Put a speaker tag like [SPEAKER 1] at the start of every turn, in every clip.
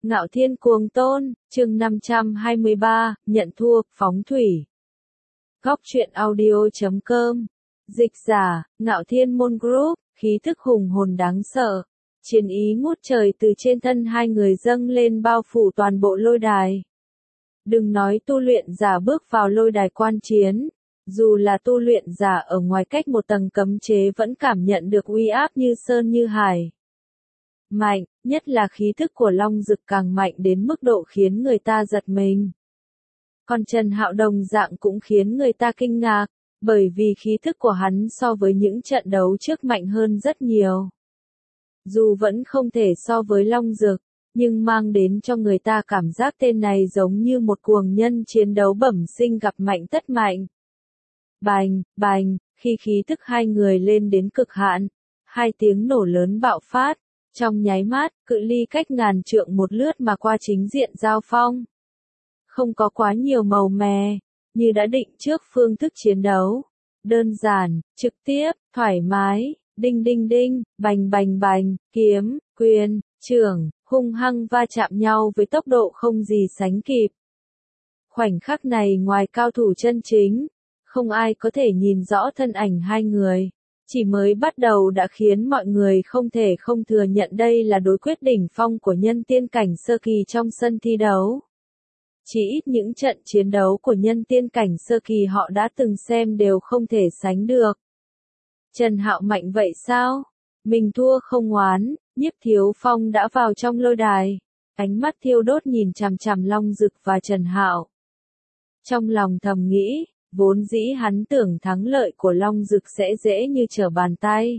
[SPEAKER 1] Ngạo Thiên Cuồng Tôn, chương 523, nhận thua, phóng thủy. Góc truyện audio.com. Dịch giả, Ngạo Thiên Môn Group, khí thức hùng hồn đáng sợ. Chiến ý ngút trời từ trên thân hai người dâng lên bao phủ toàn bộ lôi đài. Đừng nói tu luyện giả bước vào lôi đài quan chiến. Dù là tu luyện giả ở ngoài cách một tầng cấm chế vẫn cảm nhận được uy áp như sơn như hải. Mạnh, nhất là khí thức của Long Dực càng mạnh đến mức độ khiến người ta giật mình. Còn Trần Hạo đồng dạng cũng khiến người ta kinh ngạc, bởi vì khí thức của hắn so với những trận đấu trước mạnh hơn rất nhiều. Dù vẫn không thể so với Long Dực, nhưng mang đến cho người ta cảm giác tên này giống như một cuồng nhân chiến đấu bẩm sinh gặp mạnh tất mạnh. Bành, bành, khi khí thức hai người lên đến cực hạn, hai tiếng nổ lớn bạo phát. Trong nháy mắt, cự ly cách ngàn trượng một lướt mà qua chính diện giao phong. Không có quá nhiều màu mè, như đã định trước phương thức chiến đấu. Đơn giản, trực tiếp, thoải mái, đinh đinh đinh, bành bành bành, kiếm, quyền, chưởng, hung hăng va chạm nhau với tốc độ không gì sánh kịp. Khoảnh khắc này ngoài cao thủ chân chính, không ai có thể nhìn rõ thân ảnh hai người. Chỉ mới bắt đầu đã khiến mọi người không thể không thừa nhận đây là đối quyết đỉnh phong của nhân tiên cảnh sơ kỳ trong sân thi đấu. Chỉ ít những trận chiến đấu của nhân tiên cảnh sơ kỳ họ đã từng xem đều không thể sánh được. Trần Hạo mạnh vậy sao? Mình thua không oán, Nhiếp Thiếu Phong đã vào trong lôi đài. Ánh mắt thiêu đốt nhìn chằm chằm Long Dực và Trần Hạo. Trong lòng thầm nghĩ. Vốn dĩ hắn tưởng thắng lợi của Long Dực sẽ dễ như trở bàn tay.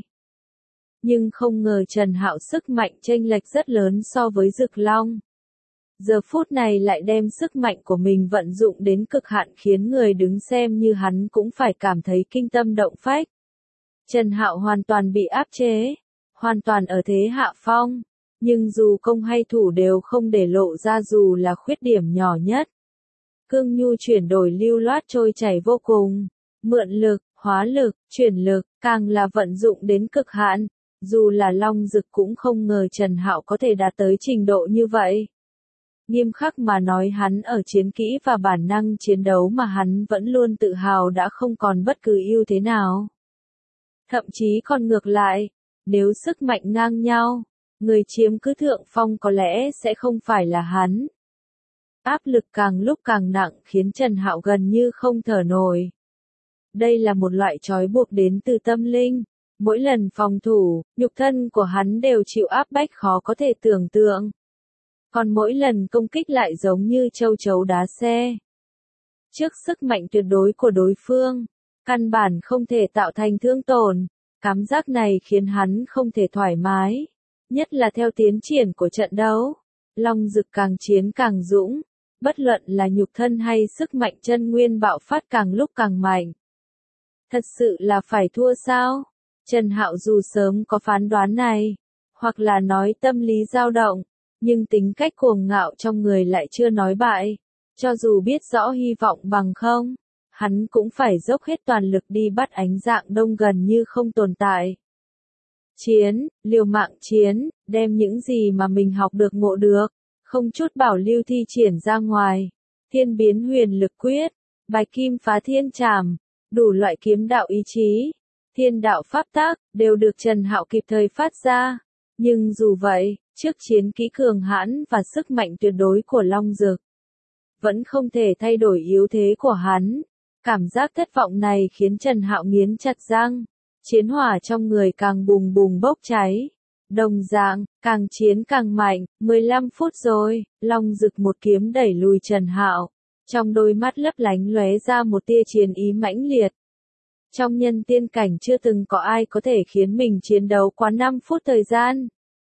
[SPEAKER 1] Nhưng không ngờ Trần Hạo sức mạnh chênh lệch rất lớn so với Dực Long. Giờ phút này lại đem sức mạnh của mình vận dụng đến cực hạn khiến người đứng xem như hắn cũng phải cảm thấy kinh tâm động phách. Trần Hạo hoàn toàn bị áp chế, hoàn toàn ở thế hạ phong, nhưng dù công hay thủ đều không để lộ ra dù là khuyết điểm nhỏ nhất. Cương nhu chuyển đổi lưu loát trôi chảy vô cùng, mượn lực, hóa lực, chuyển lực, càng là vận dụng đến cực hạn, dù là Long Dực cũng không ngờ Trần Hạo có thể đạt tới trình độ như vậy. Nghiêm khắc mà nói hắn ở chiến kỹ và bản năng chiến đấu mà hắn vẫn luôn tự hào đã không còn bất cứ ưu thế nào. Thậm chí còn ngược lại, nếu sức mạnh ngang nhau, người chiếm cứ thượng phong có lẽ sẽ không phải là hắn. Áp lực càng lúc càng nặng khiến Trần Hạo gần như không thở nổi. Đây là một loại trói buộc đến từ tâm linh. Mỗi lần phòng thủ, nhục thân của hắn đều chịu áp bách khó có thể tưởng tượng. Còn mỗi lần công kích lại giống như châu chấu đá xe. Trước sức mạnh tuyệt đối của đối phương, căn bản không thể tạo thành thương tổn. Cảm giác này khiến hắn không thể thoải mái. Nhất là theo tiến triển của trận đấu. Long Dực càng chiến càng dũng. Bất luận là nhục thân hay sức mạnh chân nguyên bạo phát càng lúc càng mạnh. Thật sự là phải thua sao? Trần Hạo dù sớm có phán đoán này, hoặc là nói tâm lý dao động, nhưng tính cách cuồng ngạo trong người lại chưa nói bại. Cho dù biết rõ hy vọng bằng không, hắn cũng phải dốc hết toàn lực đi bắt Ánh Dạng Đông gần như không tồn tại. Chiến, liều mạng chiến, đem những gì mà mình học được ngộ được. Không chút bảo lưu thi triển ra ngoài, thiên biến huyền lực quyết, bạch kim phá thiên trảm, đủ loại kiếm đạo ý chí, thiên đạo pháp tác, đều được Trần Hạo kịp thời phát ra. Nhưng dù vậy, trước chiến kỹ cường hãn và sức mạnh tuyệt đối của Long Dực, vẫn không thể thay đổi yếu thế của hắn. Cảm giác thất vọng này khiến Trần Hạo nghiến chặt răng, chiến hỏa trong người càng bùng bùng bốc cháy. Đồng dạng, càng chiến càng mạnh, 15 phút rồi, Long Dực một kiếm đẩy lùi Trần Hạo. Trong đôi mắt lấp lánh lóe ra một tia chiến ý mãnh liệt. Trong nhân tiên cảnh chưa từng có ai có thể khiến mình chiến đấu quá 5 phút thời gian.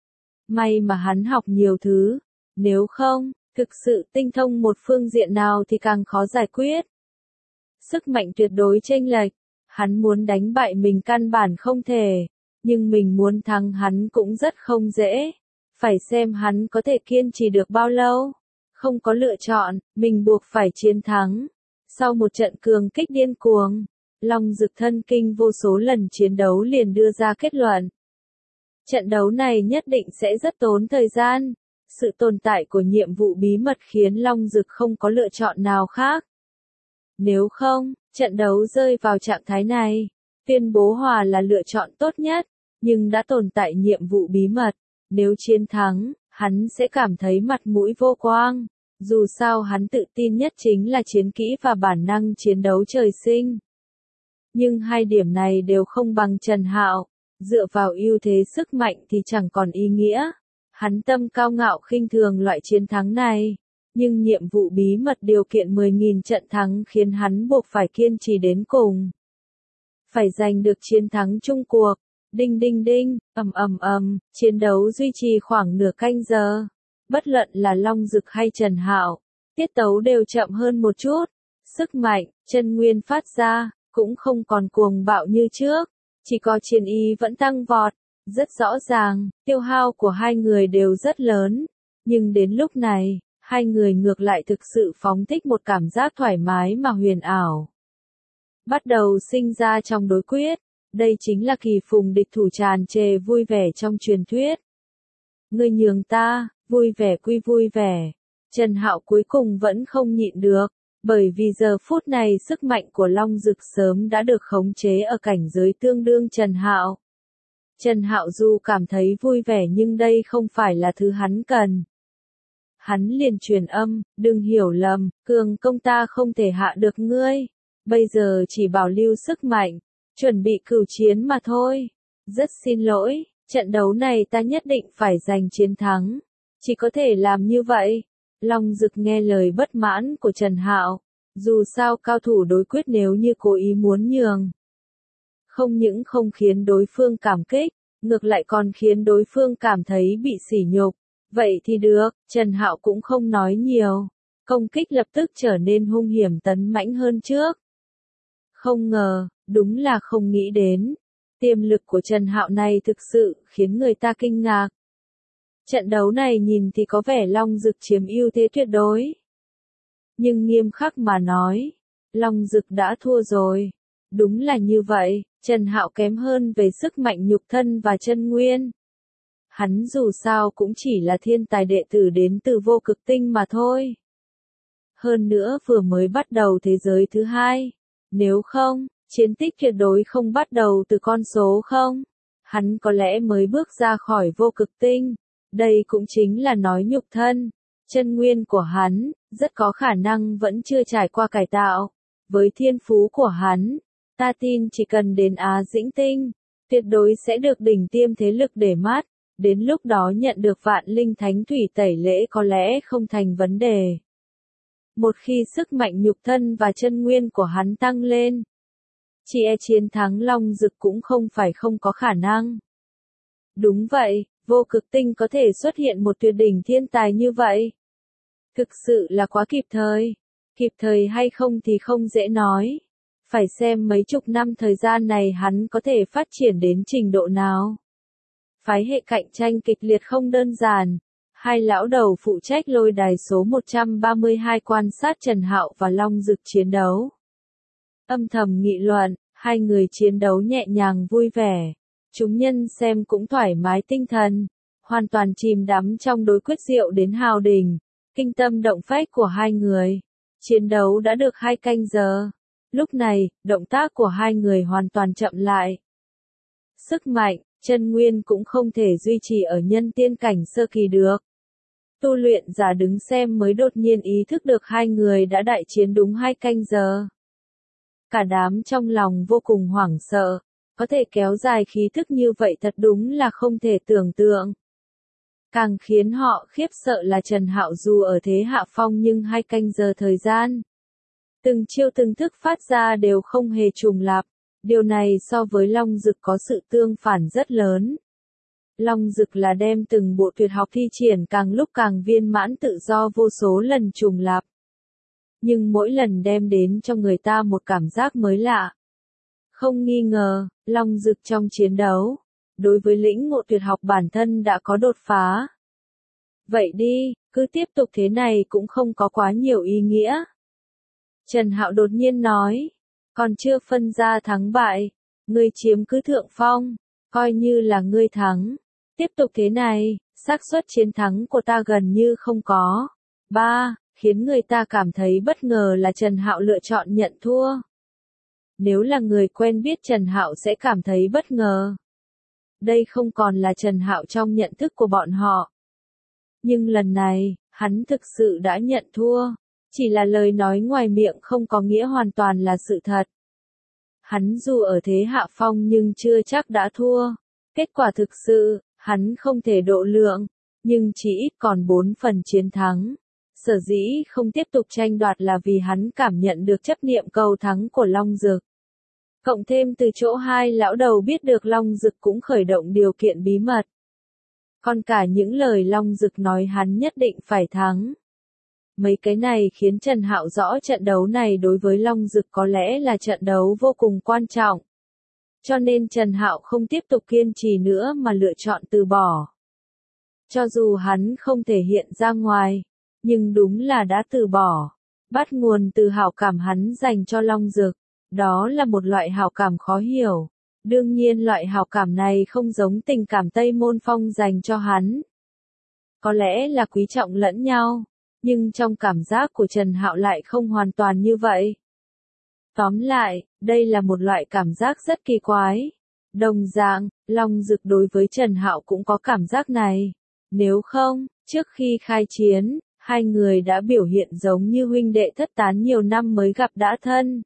[SPEAKER 1] May mà hắn học nhiều thứ, nếu không, thực sự tinh thông một phương diện nào thì càng khó giải quyết. Sức mạnh tuyệt đối chênh lệch, hắn muốn đánh bại mình căn bản không thể. Nhưng mình muốn thắng hắn cũng rất không dễ. Phải xem hắn có thể kiên trì được bao lâu. Không có lựa chọn, mình buộc phải chiến thắng. Sau một trận cường kích điên cuồng, Long Dực thân kinh vô số lần chiến đấu liền đưa ra kết luận. Trận đấu này nhất định sẽ rất tốn thời gian. Sự tồn tại của nhiệm vụ bí mật khiến Long Dực không có lựa chọn nào khác. Nếu không, trận đấu rơi vào trạng thái này, tuyên bố hòa là lựa chọn tốt nhất, nhưng đã tồn tại nhiệm vụ bí mật. Nếu chiến thắng, hắn sẽ cảm thấy mặt mũi vô quang. Dù sao hắn tự tin nhất chính là chiến kỹ và bản năng chiến đấu trời sinh. Nhưng hai điểm này đều không bằng Trần Hạo. Dựa vào ưu thế sức mạnh thì chẳng còn ý nghĩa. Hắn tâm cao ngạo khinh thường loại chiến thắng này. Nhưng nhiệm vụ bí mật điều kiện 10.000 trận thắng khiến hắn buộc phải kiên trì đến cùng. Phải giành được chiến thắng chung cuộc. Đinh đinh đinh, chiến đấu duy trì khoảng nửa canh giờ. Bất luận là Long Dực hay Trần Hạo, tiết tấu đều chậm hơn một chút. Sức mạnh, chân nguyên phát ra, cũng không còn cuồng bạo như trước. Chỉ có chiến ý vẫn tăng vọt. Rất rõ ràng, tiêu hao của hai người đều rất lớn. Nhưng đến lúc này, hai người ngược lại thực sự phóng thích một cảm giác thoải mái mà huyền ảo. Bắt đầu sinh ra trong đối quyết. Đây chính là kỳ phùng địch thủ tràn trề vui vẻ trong truyền thuyết. Ngươi nhường ta, vui vẻ quy vui vẻ. Trần Hạo cuối cùng vẫn không nhịn được, bởi vì giờ phút này sức mạnh của Long Dực sớm đã được khống chế ở cảnh giới tương đương Trần Hạo. Trần Hạo dù cảm thấy vui vẻ nhưng đây không phải là thứ hắn cần. Hắn liền truyền âm, đừng hiểu lầm, cường công ta không thể hạ được ngươi. Bây giờ chỉ bảo lưu sức mạnh, chuẩn bị cửu chiến mà thôi. Rất xin lỗi, trận đấu này ta nhất định phải giành chiến thắng. Chỉ có thể làm như vậy. Long Dực nghe lời bất mãn của Trần Hạo. Dù sao cao thủ đối quyết nếu như cố ý muốn nhường. Không những không khiến đối phương cảm kích, ngược lại còn khiến đối phương cảm thấy bị sỉ nhục. Vậy thì được, Trần Hạo cũng không nói nhiều. Công kích lập tức trở nên hung hiểm tấn mãnh hơn trước. Không ngờ, đúng là không nghĩ đến. Tiềm lực của Trần Hạo này thực sự khiến người ta kinh ngạc. Trận đấu này nhìn thì có vẻ Long Dực chiếm ưu thế tuyệt đối. Nhưng nghiêm khắc mà nói, Long Dực đã thua rồi. Đúng là như vậy, Trần Hạo kém hơn về sức mạnh nhục thân và chân nguyên. Hắn dù sao cũng chỉ là thiên tài đệ tử đến từ vô cực tinh mà thôi. Hơn nữa vừa mới bắt đầu thế giới thứ hai. Nếu không, chiến tích tuyệt đối không bắt đầu từ con số không. Hắn có lẽ mới bước ra khỏi vô cực tinh. Đây cũng chính là nói nhục thân. Chân nguyên của hắn, rất có khả năng vẫn chưa trải qua cải tạo. Với thiên phú của hắn, ta tin chỉ cần đến Á Dĩnh Tinh, tuyệt đối sẽ được đỉnh tiêm thế lực để mắt. Đến lúc đó nhận được vạn linh thánh thủy tẩy lễ có lẽ không thành vấn đề. Một khi sức mạnh nhục thân và chân nguyên của hắn tăng lên, chỉ e chiến thắng Long Dực cũng không phải không có khả năng. Đúng vậy, vô cực tinh có thể xuất hiện một tuyệt đỉnh thiên tài như vậy. Thực sự là quá kịp thời. Kịp thời hay không thì không dễ nói. Phải xem mấy chục năm thời gian này hắn có thể phát triển đến trình độ nào. Phái hệ cạnh tranh kịch liệt không đơn giản. Hai lão đầu phụ trách lôi đài số 132 quan sát Trần Hạo và Long Dực chiến đấu. Âm thầm nghị luận, hai người chiến đấu nhẹ nhàng vui vẻ. Chúng nhân xem cũng thoải mái tinh thần, hoàn toàn chìm đắm trong đối quyết diệu đến hào đỉnh, kinh tâm động phách của hai người. Chiến đấu đã được 2 canh giờ. Lúc này, động tác của hai người hoàn toàn chậm lại. Sức mạnh, chân nguyên cũng không thể duy trì ở nhân tiên cảnh sơ kỳ được. Tu luyện giả đứng xem mới đột nhiên ý thức được hai người đã đại chiến đúng 2 canh giờ. Cả đám trong lòng vô cùng hoảng sợ. Có thể kéo dài khí thức như vậy thật đúng là không thể tưởng tượng. Càng khiến họ khiếp sợ là Trần Hạo dù ở thế hạ phong nhưng 2 canh giờ thời gian. Từng chiêu từng thức phát ra đều không hề trùng lặp. Điều này so với Long Dực có sự tương phản rất lớn. Long Dực là đem từng bộ tuyệt học thi triển càng lúc càng viên mãn tự do vô số lần trùng lặp. Nhưng mỗi lần đem đến cho người ta một cảm giác mới lạ. Không nghi ngờ, Long Dực trong chiến đấu, đối với lĩnh ngộ tuyệt học bản thân đã có đột phá. Vậy đi, cứ tiếp tục thế này cũng không có quá nhiều ý nghĩa. Trần Hạo đột nhiên nói, còn chưa phân ra thắng bại, ngươi chiếm cứ thượng phong, coi như là ngươi thắng. Tiếp tục thế này, xác suất chiến thắng của ta gần như không có. 3. Khiến người ta cảm thấy bất ngờ là Trần Hạo lựa chọn nhận thua. Nếu là người quen biết Trần Hạo sẽ cảm thấy bất ngờ. Đây không còn là Trần Hạo trong nhận thức của bọn họ. Nhưng lần này, hắn thực sự đã nhận thua. Chỉ là lời nói ngoài miệng không có nghĩa hoàn toàn là sự thật. Hắn dù ở thế hạ phong nhưng chưa chắc đã thua. Kết quả thực sự, hắn không thể độ lượng, nhưng chỉ ít còn 4 phần chiến thắng. Sở dĩ không tiếp tục tranh đoạt là vì hắn cảm nhận được chấp niệm cầu thắng của Long Dực. Cộng thêm từ chỗ hai lão đầu biết được Long Dực cũng khởi động điều kiện bí mật. Còn cả những lời Long Dực nói hắn nhất định phải thắng. Mấy cái này khiến Trần Hạo rõ trận đấu này đối với Long Dực có lẽ là trận đấu vô cùng quan trọng. Cho nên Trần Hạo không tiếp tục kiên trì nữa mà lựa chọn từ bỏ. Cho dù hắn không thể hiện ra ngoài, nhưng đúng là đã từ bỏ. Bắt nguồn từ hảo cảm hắn dành cho Long Dực. Đó là một loại hảo cảm khó hiểu. Đương nhiên loại hảo cảm này không giống tình cảm Tây Môn Phong dành cho hắn. Có lẽ là quý trọng lẫn nhau, nhưng trong cảm giác của Trần Hạo lại không hoàn toàn như vậy. Tóm lại, đây là một loại cảm giác rất kỳ quái. Đồng dạng, Long Dực đối với Trần Hạo cũng có cảm giác này. Nếu không, trước khi khai chiến, hai người đã biểu hiện giống như huynh đệ thất tán nhiều năm mới gặp đã thân.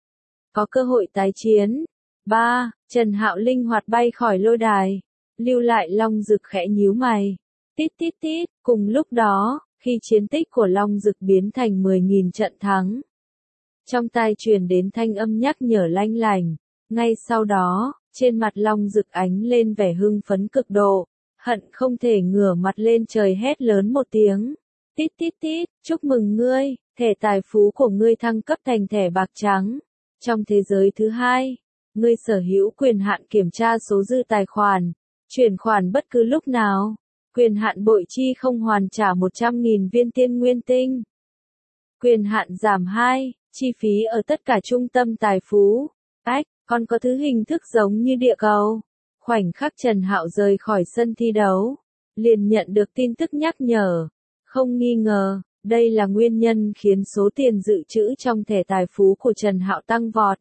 [SPEAKER 1] Có cơ hội tái chiến. 3. Trần Hạo linh hoạt bay khỏi lôi đài. Lưu lại Long Dực khẽ nhíu mày. Tít tít tít, cùng lúc đó, khi chiến tích của Long Dực biến thành 10.000 trận thắng. Trong tai truyền đến thanh âm nhắc nhở lanh lành. Ngay sau đó, trên mặt Long Dực ánh lên vẻ hưng phấn cực độ. Hận không thể ngửa mặt lên trời hét lớn một tiếng. Tít tít tít, chúc mừng ngươi, thẻ tài phú của ngươi thăng cấp thành thẻ bạc trắng. Trong thế giới thứ hai, ngươi sở hữu quyền hạn kiểm tra số dư tài khoản, chuyển khoản bất cứ lúc nào, quyền hạn bội chi không hoàn trả 100.000 viên tiên nguyên tinh. Quyền hạn giảm 2, chi phí ở tất cả trung tâm tài phú. Còn có thứ hình thức giống như địa cầu. Khoảnh khắc Trần Hạo rời khỏi sân thi đấu, liền nhận được tin tức nhắc nhở. Không nghi ngờ, đây là nguyên nhân khiến số tiền dự trữ trong thẻ tài phú của Trần Hạo tăng vọt.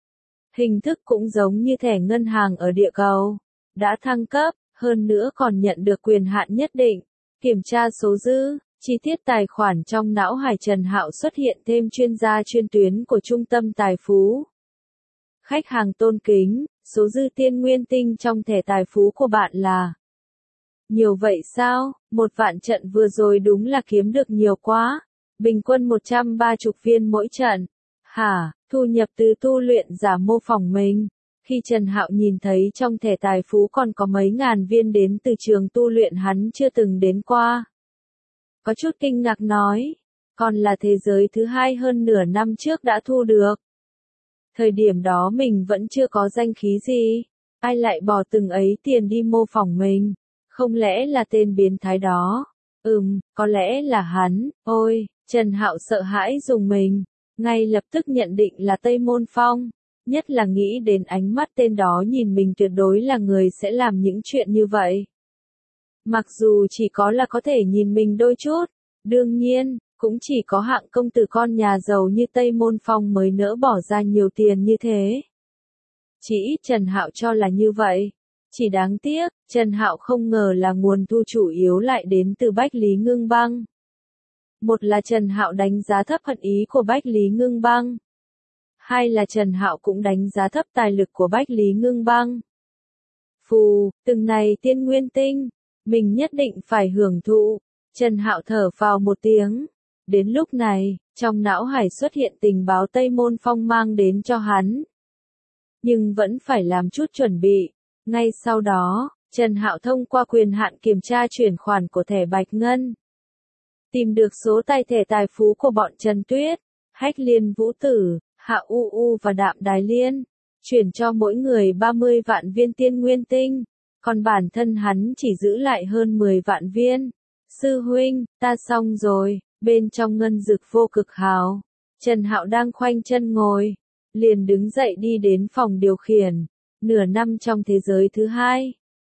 [SPEAKER 1] Hình thức cũng giống như thẻ ngân hàng ở địa cầu. Đã thăng cấp, hơn nữa còn nhận được quyền hạn nhất định. Kiểm tra số dư, chi tiết tài khoản trong não hải Trần Hạo xuất hiện thêm chuyên gia chuyên tuyến của trung tâm tài phú. Khách hàng tôn kính, số dư tiên nguyên tinh trong thẻ tài phú của bạn là... Nhiều vậy sao? 1 vạn trận vừa rồi đúng là kiếm được nhiều quá. Bình quân 130 viên mỗi trận. Hả, thu nhập từ tu luyện giả mô phỏng mình. Khi Trần Hạo nhìn thấy trong thẻ tài phú còn có mấy ngàn viên đến từ trường tu luyện hắn chưa từng đến qua. Có chút kinh ngạc nói. Còn là thế giới thứ hai hơn nửa năm trước đã thu được. Thời điểm đó mình vẫn chưa có danh khí gì. Ai lại bỏ từng ấy tiền đi mô phỏng mình? Không lẽ là tên biến thái đó? Có lẽ là hắn. Ôi, Trần Hạo sợ hãi dùng mình. Ngay lập tức nhận định là Tây Môn Phong. Nhất là nghĩ đến ánh mắt tên đó nhìn mình tuyệt đối là người sẽ làm những chuyện như vậy. Mặc dù chỉ có là có thể nhìn mình đôi chút. Đương nhiên, cũng chỉ có hạng công tử con nhà giàu như Tây Môn Phong mới nỡ bỏ ra nhiều tiền như thế. Chỉ ít Trần Hạo cho là như vậy. Chỉ đáng tiếc, Trần Hạo không ngờ là nguồn thu chủ yếu lại đến từ Bách Lý Ngưng Băng. Một là Trần Hạo đánh giá thấp hận ý của Bách Lý Ngưng Băng. Hai là Trần Hạo cũng đánh giá thấp tài lực của Bách Lý Ngưng Băng. Phù, từng này tiên nguyên tinh, mình nhất định phải hưởng thụ. Trần Hạo thở phào một tiếng. Đến lúc này, trong não hải xuất hiện tình báo Tây Môn Phong mang đến cho hắn. Nhưng vẫn phải làm chút chuẩn bị. Ngay sau đó, Trần Hạo thông qua quyền hạn kiểm tra chuyển khoản của thẻ Bạch Ngân. Tìm được số thẻ tài phú của bọn Trần Tuyết, Hách Liên Vũ Tử, Hạ U U và Đạm Đài Liên. Chuyển cho mỗi người 30 vạn viên tiên nguyên tinh. Còn bản thân hắn chỉ giữ lại hơn 10 vạn viên. Sư huynh, ta xong rồi. Bên trong ngân dực vô cực hào, Trần Hạo đang khoanh chân ngồi, liền đứng dậy đi đến phòng điều khiển. Nửa năm trong thế giới thứ hai,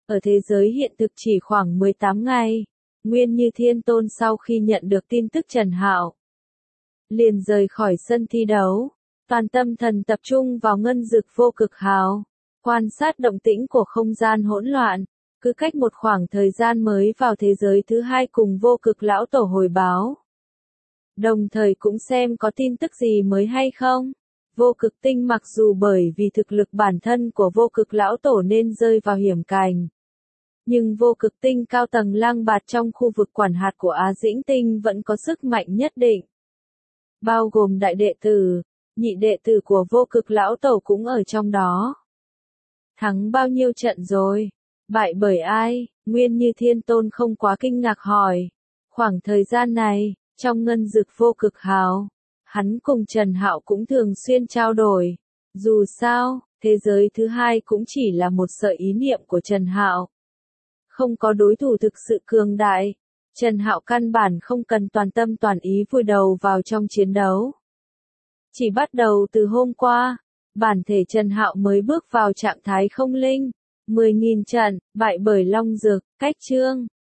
[SPEAKER 1] Ở thế giới hiện thực chỉ khoảng 18 ngày, Nguyên Như Thiên Tôn sau khi nhận được tin tức Trần Hạo liền rời khỏi sân thi đấu, toàn tâm thần tập trung vào ngân dực vô cực hào, quan sát động tĩnh của không gian hỗn loạn, cứ cách một khoảng thời gian mới vào thế giới thứ hai cùng vô cực lão tổ hồi báo. Đồng thời cũng xem có tin tức gì mới hay không. Vô cực tinh mặc dù bởi vì thực lực bản thân của vô cực lão tổ nên rơi vào hiểm cảnh. Nhưng vô cực tinh cao tầng lang bạt trong khu vực quản hạt của Á Dĩnh Tinh vẫn có sức mạnh nhất định. Bao gồm đại đệ tử, nhị đệ tử của vô cực lão tổ cũng ở trong đó. Thắng bao nhiêu trận rồi? Bại bởi ai? Nguyên Như Thiên Tôn không quá kinh ngạc hỏi. Khoảng thời gian này, trong ngân dực vô cực hào, hắn cùng Trần Hạo cũng thường xuyên trao đổi. Dù sao, thế giới thứ hai cũng chỉ là một sợi ý niệm của Trần Hạo. Không có đối thủ thực sự cường đại. Trần Hạo căn bản không cần toàn tâm toàn ý vùi đầu vào trong chiến đấu. Chỉ bắt đầu từ hôm qua, bản thể Trần Hạo mới bước vào trạng thái không linh. 10.000 trận, bại bởi Long Dực, Cách Trương.